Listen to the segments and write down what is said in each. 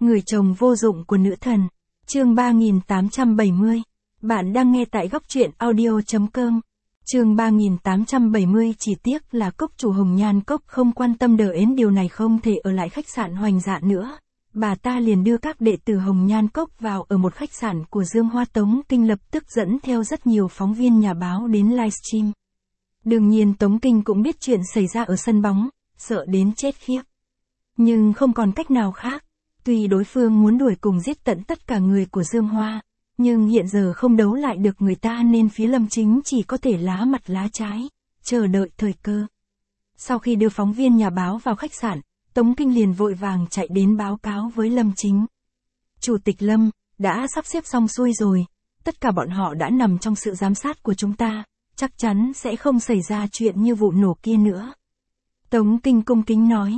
Người chồng vô dụng của nữ thần. Chương 3870. Bạn đang nghe tại góc truyện audio.com. Chương 3870. Chỉ tiếc là cốc chủ Hồng Nhan Cốc không quan tâm đến điều này, không thể ở lại khách sạn Hoành Dạ nữa. Bà ta liền đưa các đệ tử Hồng Nhan Cốc vào ở một khách sạn của Dương Hoa. Tống Kinh lập tức dẫn theo rất nhiều phóng viên nhà báo đến livestream. Đương nhiên Tống Kinh cũng biết chuyện xảy ra ở sân bóng, sợ đến chết khiếp. Nhưng không còn cách nào khác. Tuy đối phương muốn đuổi cùng giết tận tất cả người của Dương Hoa, nhưng hiện giờ không đấu lại được người ta nên phía Lâm Chính chỉ có thể lá mặt lá trái, chờ đợi thời cơ. Sau khi đưa phóng viên nhà báo vào khách sạn, Tống Kinh liền vội vàng chạy đến báo cáo với Lâm Chính. Chủ tịch Lâm, đã sắp xếp xong xuôi rồi, tất cả bọn họ đã nằm trong sự giám sát của chúng ta, chắc chắn sẽ không xảy ra chuyện như vụ nổ kia nữa. Tống Kinh cung kính nói,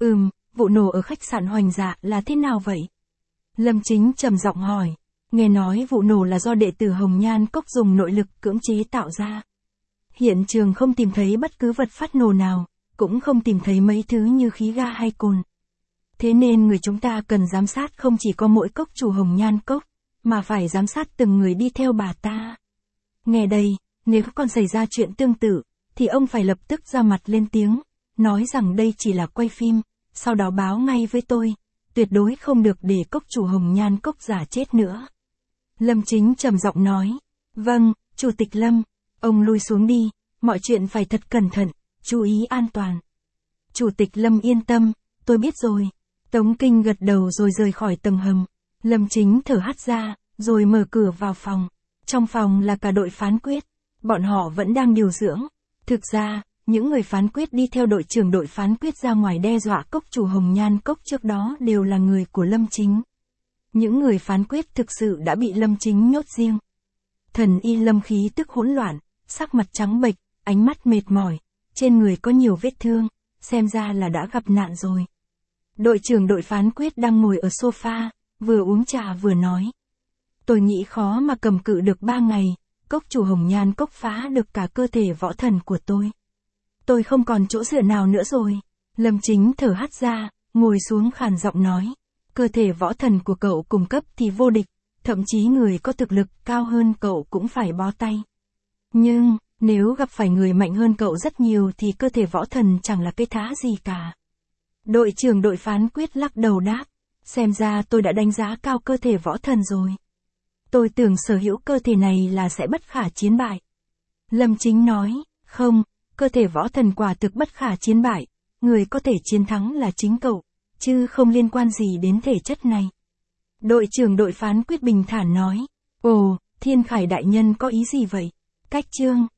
vụ nổ ở khách sạn Hoành Dạ là thế nào vậy? Lâm Chính trầm giọng hỏi, nghe nói vụ nổ là do đệ tử Hồng Nhan Cốc dùng nội lực cưỡng chế tạo ra. Hiện trường không tìm thấy bất cứ vật phát nổ nào, cũng không tìm thấy mấy thứ như khí ga hay cồn. Thế nên người chúng ta cần giám sát không chỉ có mỗi cốc chủ Hồng Nhan Cốc, mà phải giám sát từng người đi theo bà ta. Nghe đây, nếu còn xảy ra chuyện tương tự, thì ông phải lập tức ra mặt lên tiếng, nói rằng đây chỉ là quay phim, sau đó báo ngay với tôi, tuyệt đối không được để cốc chủ Hồng Nhan Cốc giả chết nữa. Lâm Chính trầm giọng nói, vâng, Chủ tịch Lâm, ông lui xuống đi, mọi chuyện phải thật cẩn thận, chú ý an toàn. Chủ tịch Lâm yên tâm, tôi biết rồi. Tống Kinh gật đầu rồi rời khỏi tầng hầm. Lâm Chính thở hắt ra, rồi mở cửa vào phòng. Trong phòng là cả đội phán quyết, bọn họ vẫn đang điều dưỡng. Thực ra, những người phán quyết đi theo đội trưởng đội phán quyết ra ngoài đe dọa cốc chủ Hồng Nhan Cốc trước đó đều là người của Lâm Chính. Những người phán quyết thực sự đã bị Lâm Chính nhốt riêng. Thần y Lâm khí tức hỗn loạn, sắc mặt trắng bệch, ánh mắt mệt mỏi, trên người có nhiều vết thương, xem ra là đã gặp nạn rồi. Đội trưởng đội phán quyết đang ngồi ở sofa, vừa uống trà vừa nói. Tôi nghĩ khó mà cầm cự được 3 ngày, cốc chủ Hồng Nhan Cốc phá được cả cơ thể võ thần của tôi. Tôi không còn chỗ dựa nào nữa rồi. Lâm Chính thở hắt ra, ngồi xuống khàn giọng nói. Cơ thể võ thần của cậu cung cấp thì vô địch, thậm chí người có thực lực cao hơn cậu cũng phải bó tay. Nhưng, nếu gặp phải người mạnh hơn cậu rất nhiều thì cơ thể võ thần chẳng là cái thá gì cả. Đội trưởng đội phán quyết lắc đầu đáp. Xem ra tôi đã đánh giá cao cơ thể võ thần rồi. Tôi tưởng sở hữu cơ thể này là sẽ bất khả chiến bại. Lâm Chính nói, không, cơ thể võ thần quả thực bất khả chiến bại, người có thể chiến thắng là chính cậu, chứ không liên quan gì đến thể chất này. Đội trưởng đội phán quyết bình thản nói, ồ, Thiên Khải đại nhân có ý gì vậy? Cách chương